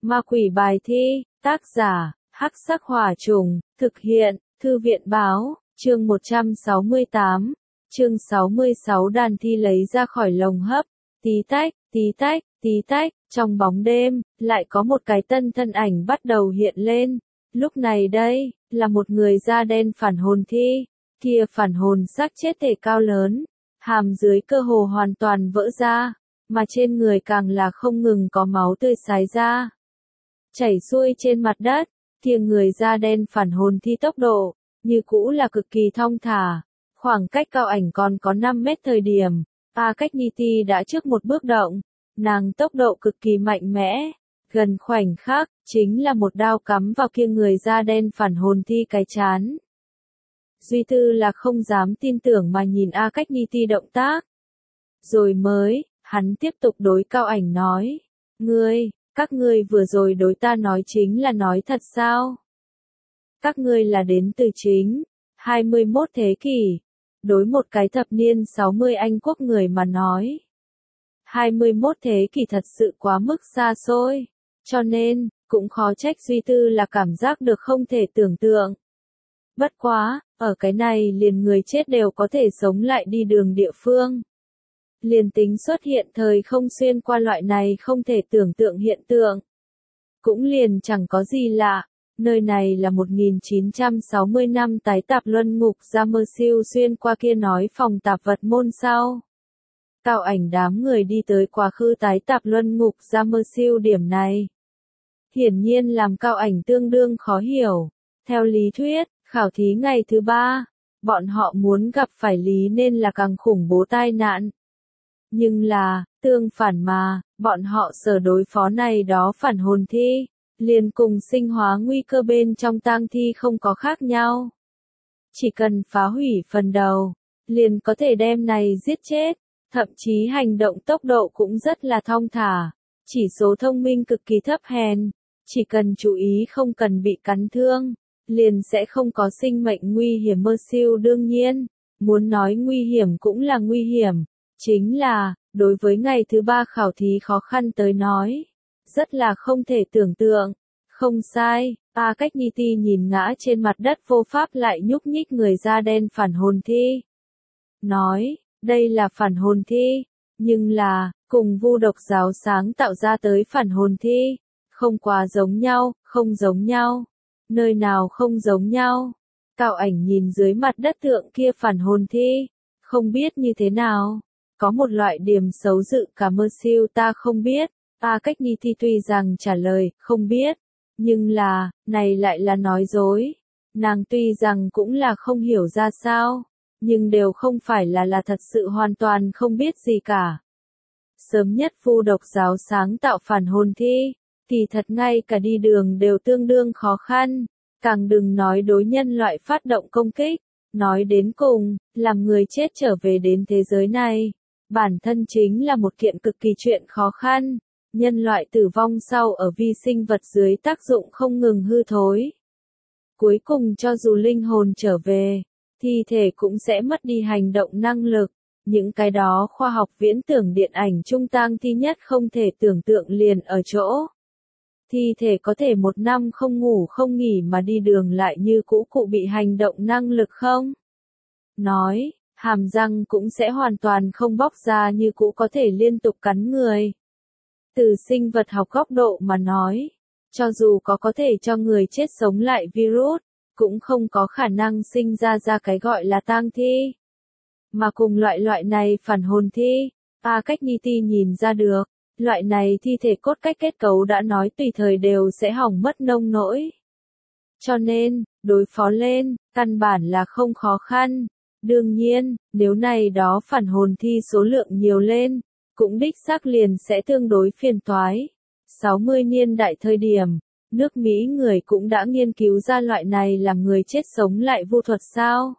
Ma quỷ bài thi, tác giả, Hắc Sắc Hỏa Trùng, thực hiện, Thư viện báo, chương 168, chương 66 đàn thi lấy ra khỏi lồng hấp, tí tách, tí tách, tí tách, trong bóng đêm, lại có một cái tân thân ảnh bắt đầu hiện lên. Lúc này đây, là một người da đen phản hồn thi, kia phản hồn xác chết thể cao lớn, hàm dưới cơ hồ hoàn toàn vỡ ra, mà trên người càng là không ngừng có máu tươi xái ra. Chảy xuôi trên mặt đất, kia người da đen phản hồn thi tốc độ, như cũ là cực kỳ thong thả, khoảng cách Cao Ảnh còn có 5 mét thời điểm, Cách Nhi Ti đã trước một bước động, nàng tốc độ cực kỳ mạnh mẽ, gần khoảnh khắc, chính là một đao cắm vào kia người da đen phản hồn thi cái chán. Duy Tư là không dám tin tưởng mà nhìn Cách Nhi Ti động tác. Rồi mới, hắn tiếp tục đối Cao Ảnh nói, các ngươi vừa rồi đối ta nói chính là nói thật sao? Các ngươi là đến từ chính 21 thế kỷ, đối một cái thập niên 60 Anh quốc người mà nói. 21 thế kỷ thật sự quá mức xa xôi, cho nên, cũng khó trách Duy Tư là cảm giác được không thể tưởng tượng. Bất quá, ở cái này liền người chết đều có thể sống lại đi đường địa phương. Liền tính xuất hiện thời không xuyên qua loại này không thể tưởng tượng hiện tượng. Cũng liền chẳng có gì lạ, nơi này là 1960 năm tái tạp luân ngục ra mơ siêu xuyên qua kia nói phòng tạp vật môn sau. Cao Ảnh đám người đi tới quá khứ tái tạp luân ngục ra mơ siêu điểm này. Hiển nhiên làm Cao Ảnh tương đương khó hiểu. Theo lý thuyết, khảo thí ngày thứ 3, bọn họ muốn gặp phải lý nên là càng khủng bố tai nạn. Nhưng là, tương phản mà, bọn họ sở đối phó này đó phản hồn thi, liền cùng sinh hóa nguy cơ bên trong tang thi không có khác nhau. Chỉ cần phá hủy phần đầu, liền có thể đem này giết chết, thậm chí hành động tốc độ cũng rất là thong thả, chỉ số thông minh cực kỳ thấp hèn, chỉ cần chú ý không cần bị cắn thương, liền sẽ không có sinh mệnh nguy hiểm mơ siêu đương nhiên, muốn nói nguy hiểm cũng là nguy hiểm. Chính là, đối với ngày thứ 3 khảo thí khó khăn tới nói, rất là không thể tưởng tượng. Không sai, Cách Nhi Ti nhìn ngã trên mặt đất vô pháp lại nhúc nhích người da đen phản hồn thi. Nói, đây là phản hồn thi, nhưng là, cùng vu độc giáo sáng tạo ra tới phản hồn thi, không quá giống nhau, không giống nhau. Nơi nào không giống nhau? Cao Ảnh nhìn dưới mặt đất tượng kia phản hồn thi, không biết như thế nào. Có một loại điểm xấu dự cả mơ siêu ta không biết, Cách Nhi Ti tuy rằng trả lời, không biết, nhưng là, này lại là nói dối. Nàng tuy rằng cũng là không hiểu ra sao, nhưng đều không phải là thật sự hoàn toàn không biết gì cả. Sớm nhất vu độc giáo sáng tạo phản hồn thi, kỳ thật ngay cả đi đường đều tương đương khó khăn, càng đừng nói đối nhân loại phát động công kích, nói đến cùng, làm người chết trở về đến thế giới này. Bản thân chính là một kiện cực kỳ chuyện khó khăn, nhân loại tử vong sau ở vi sinh vật dưới tác dụng không ngừng hư thối. Cuối cùng cho dù linh hồn trở về, thi thể cũng sẽ mất đi hành động năng lực, những cái đó khoa học viễn tưởng điện ảnh trung tang thi nhất không thể tưởng tượng liền ở chỗ. Thi thể có thể 1 năm không ngủ không nghỉ mà đi đường lại như cũ cụ bị hành động năng lực không? Nói, hàm răng cũng sẽ hoàn toàn không bóc ra như cũ có thể liên tục cắn người. Từ sinh vật học góc độ mà nói, cho dù có thể cho người chết sống lại virus, cũng không có khả năng sinh ra cái gọi là tang thi. Mà cùng loại này phản hồn thi, Cách Nhi Ti nhìn ra được, loại này thi thể cốt cách kết cấu đã nói tùy thời đều sẽ hỏng mất nông nỗi. Cho nên, đối phó lên, căn bản là không khó khăn. Đương nhiên, nếu này đó phản hồn thi số lượng nhiều lên, cũng đích xác liền sẽ tương đối phiền toái. 60 niên đại thời điểm, nước Mỹ người cũng đã nghiên cứu ra loại này làm người chết sống lại vu thuật sao.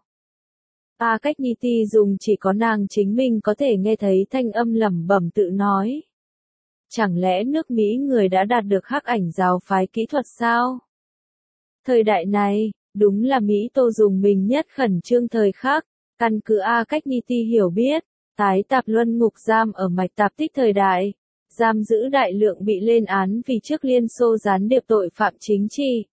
Cách Nhi Ti dùng chỉ có nàng chính mình có thể nghe thấy thanh âm lẩm bẩm tự nói. Chẳng lẽ nước Mỹ người đã đạt được Hắc Ảnh giáo phái kỹ thuật sao? Thời đại này, đúng là Mỹ Tô dùng mình nhất khẩn trương thời khắc, căn cứ Cách Nhi Ti hiểu biết, tái tạp luân ngục giam ở mạch tạp tích thời đại, giam giữ đại lượng bị lên án vì trước Liên Xô gián điệp tội phạm chính trị.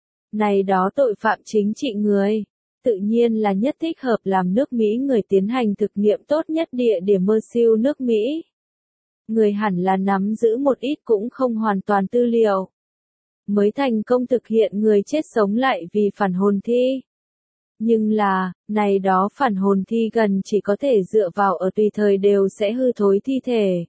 Này đó tội phạm chính trị người, tự nhiên là nhất thích hợp làm nước Mỹ người tiến hành thực nghiệm tốt nhất địa điểm mơ siêu nước Mỹ. Người hẳn là nắm giữ một ít cũng không hoàn toàn tư liệu, mới thành công thực hiện người chết sống lại vì phản hồn thi. Nhưng là, này đó phản hồn thi gần chỉ có thể dựa vào ở tùy thời đều sẽ hư thối thi thể.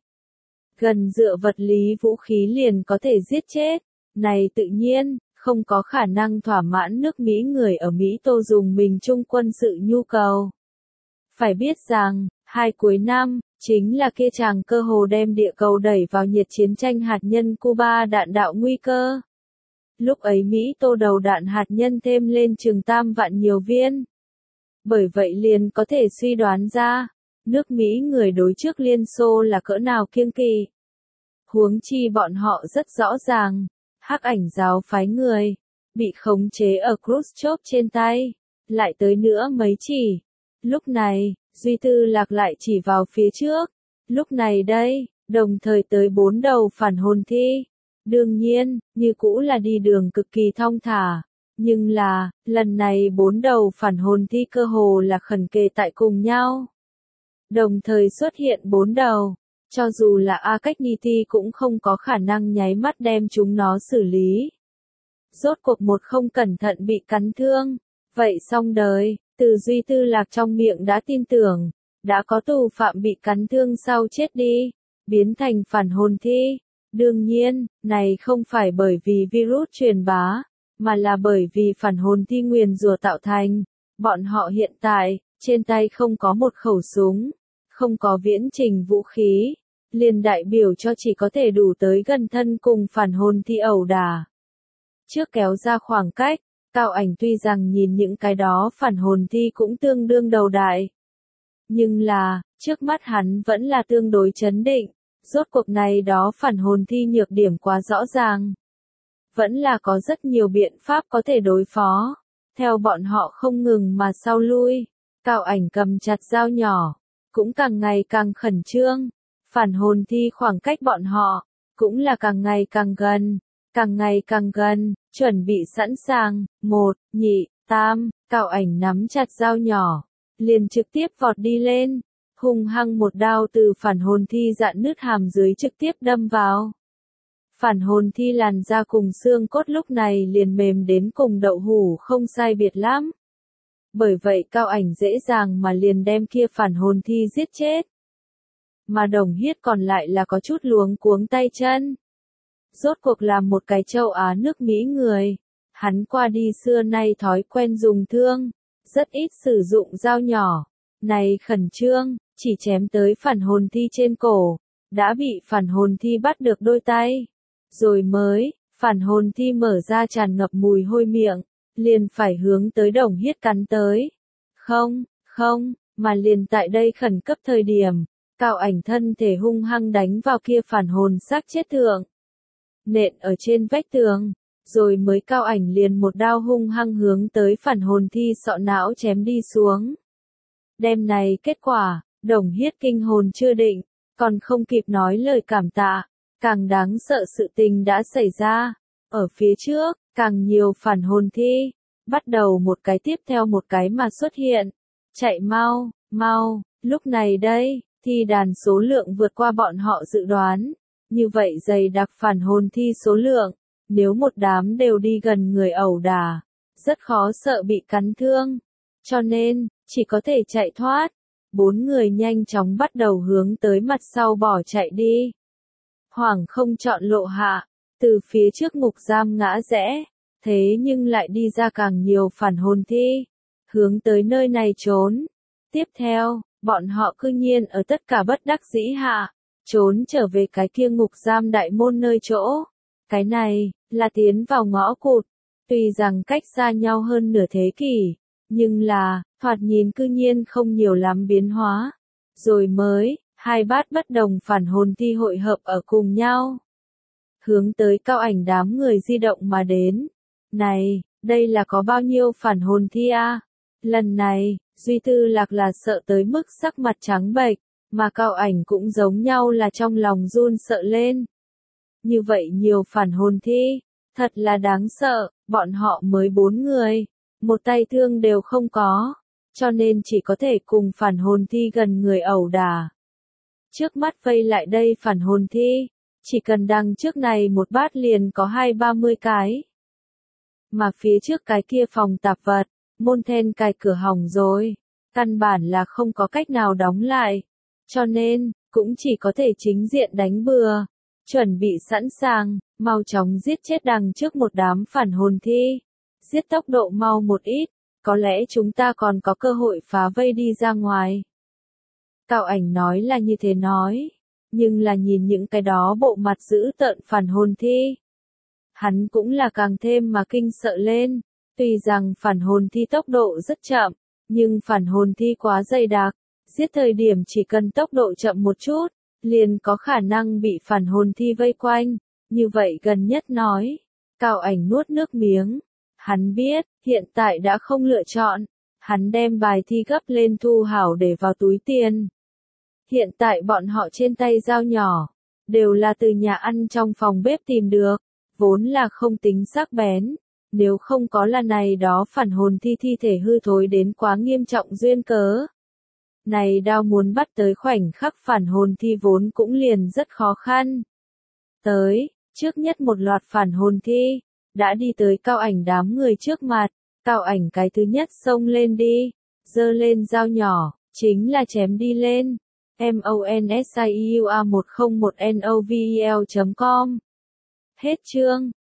Gần dựa vật lý vũ khí liền có thể giết chết. Này tự nhiên, không có khả năng thỏa mãn nước Mỹ người ở Mỹ tô dùng mình chung quân sự nhu cầu. Phải biết rằng, cuối năm, chính là kia chàng cơ hồ đem địa cầu đẩy vào nhiệt chiến tranh hạt nhân Cuba đạn đạo nguy cơ. Lúc ấy Mỹ tô đầu đạn hạt nhân thêm lên chừng 3 vạn nhiều viên. Bởi vậy liền có thể suy đoán ra, nước Mỹ người đối trước Liên Xô là cỡ nào kiêng kỵ. Huống chi bọn họ rất rõ ràng, Hắc Ảnh giáo phái người, bị khống chế ở Khrushchev trên tay, lại tới nữa mấy chỉ. Lúc này, Duy Tư Lạc lại chỉ vào phía trước. Lúc này đây, đồng thời tới 4 đầu phản hồn thi. Đương nhiên, như cũ là đi đường cực kỳ thong thả. Nhưng là, lần này 4 đầu phản hồn thi cơ hồ là khẩn kề tại cùng nhau. Đồng thời xuất hiện 4 đầu. Cho dù là Akakniti cũng không có khả năng nháy mắt đem chúng nó xử lý. Rốt cuộc một không cẩn thận bị cắn thương. Vậy xong đời, từ Duy Tư Lạc trong miệng đã tin tưởng, đã có tù phạm bị cắn thương sau chết đi, biến thành phản hồn thi. Đương nhiên, này không phải bởi vì virus truyền bá, mà là bởi vì phản hồn thi nguyền rủa tạo thành. Bọn họ hiện tại, trên tay không có một khẩu súng, không có viễn trình vũ khí, liền đại biểu cho chỉ có thể đủ tới gần thân cùng phản hồn thi ẩu đả. Trước kéo ra khoảng cách, Cao Ảnh tuy rằng nhìn những cái đó phản hồn thi cũng tương đương đầu đại. Nhưng là, trước mắt hắn vẫn là tương đối chấn định, rốt cuộc này đó phản hồn thi nhược điểm quá rõ ràng. Vẫn là có rất nhiều biện pháp có thể đối phó. Theo bọn họ không ngừng mà sau lui, Cao Ảnh cầm chặt dao nhỏ, cũng càng ngày càng khẩn trương. Phản hồn thi khoảng cách bọn họ, cũng là càng ngày càng gần, chuẩn bị sẵn sàng, 1, 2, 3, Cao Ảnh nắm chặt dao nhỏ, liền trực tiếp vọt đi lên, hung hăng một đao từ phản hồn thi dạn nứt hàm dưới trực tiếp đâm vào. Phản hồn thi làn da cùng xương cốt lúc này liền mềm đến cùng đậu hũ không sai biệt lắm. Bởi vậy Cao Ảnh dễ dàng mà liền đem kia phản hồn thi giết chết. Mà Đồng Hiết còn lại là có chút luống cuống tay chân. Rốt cuộc là một cái châu Á nước Mỹ người. Hắn qua đi xưa nay thói quen dùng thương, rất ít sử dụng dao nhỏ. Này khẩn trương, chỉ chém tới phản hồn thi trên cổ, đã bị phản hồn thi bắt được đôi tay. Rồi mới, phản hồn thi mở ra tràn ngập mùi hôi miệng, liền phải hướng tới Đồng Hiết cắn tới. Không, mà liền tại đây khẩn cấp thời điểm, Cao Ảnh thân thể hung hăng đánh vào kia phản hồn xác chết thượng. Nện ở trên vách tường, rồi mới Cao Ảnh liền một đao hung hăng hướng tới phản hồn thi sọ não chém đi xuống. Đêm này kết quả, Đồng Hiết kinh hồn chưa định, còn không kịp nói lời cảm tạ, càng đáng sợ sự tình đã xảy ra. Ở phía trước, càng nhiều phản hồn thi, bắt đầu một cái tiếp theo một cái mà xuất hiện. Chạy mau, lúc này đây, thi đàn số lượng vượt qua bọn họ dự đoán. Như vậy dày đặc phản hồn thi số lượng, nếu một đám đều đi gần người ẩu đả, rất khó sợ bị cắn thương. Cho nên, chỉ có thể chạy thoát. 4 người nhanh chóng bắt đầu hướng tới mặt sau bỏ chạy đi. Hoàng không chọn lộ hạ, từ phía trước ngục giam ngã rẽ, thế nhưng lại đi ra càng nhiều phản hồn thi, hướng tới nơi này trốn. Tiếp theo, bọn họ cư nhiên ở tất cả bất đắc dĩ hạ, trốn trở về cái kia ngục giam đại môn nơi chỗ. Cái này, là tiến vào ngõ cụt, tuy rằng cách xa nhau hơn nửa thế kỷ, nhưng là, thoạt nhìn cư nhiên không nhiều lắm biến hóa. Rồi mới, 2 bát bất đồng phản hồn thi hội hợp ở cùng nhau. Hướng tới Cao Ảnh đám người di động mà đến. Này, đây là có bao nhiêu phản hồn thi a? Lần này, Duy Tư Lạc là sợ tới mức sắc mặt trắng bệch, Mà Cao Ảnh cũng giống nhau là trong lòng run sợ lên. Như vậy nhiều phản hồn thi, thật là đáng sợ, bọn họ mới 4 người, một tay thương đều không có, cho nên chỉ có thể cùng phản hồn thi gần người ẩu đả. Trước mắt vây lại đây phản hồn thi, chỉ cần đằng trước này một bát liền có 20-30 cái. Mà phía trước cái kia phòng tạp vật, môn then cài cửa hỏng rồi, căn bản là không có cách nào đóng lại, cho nên, cũng chỉ có thể chính diện đánh bừa, chuẩn bị sẵn sàng, mau chóng giết chết đằng trước một đám phản hồn thi, giết tốc độ mau một ít, có lẽ chúng ta còn có cơ hội phá vây đi ra ngoài. Cao Ảnh nói là như thế nói, nhưng là nhìn những cái đó bộ mặt dữ tợn phản hồn thi. Hắn cũng là càng thêm mà kinh sợ lên, tuy rằng phản hồn thi tốc độ rất chậm, nhưng phản hồn thi quá dày đặc, giết thời điểm chỉ cần tốc độ chậm một chút, liền có khả năng bị phản hồn thi vây quanh, như vậy gần nhất nói. Cao Ảnh nuốt nước miếng, hắn biết, hiện tại đã không lựa chọn, hắn đem bài thi gấp lên thu hảo để vào túi tiền. Hiện tại bọn họ trên tay dao nhỏ, đều là từ nhà ăn trong phòng bếp tìm được, vốn là không tính sắc bén, nếu không có là này đó phản hồn thi thi thể hư thối đến quá nghiêm trọng duyên cớ. Này đao muốn bắt tới khoảnh khắc phản hồn thi vốn cũng liền rất khó khăn. Tới, trước nhất một loạt phản hồn thi, đã đi tới Cao Ảnh đám người trước mặt, Cao Ảnh cái thứ nhất xông lên đi, giơ lên dao nhỏ, chính là chém đi lên. MONSIUA1010novel.com. Hết chương.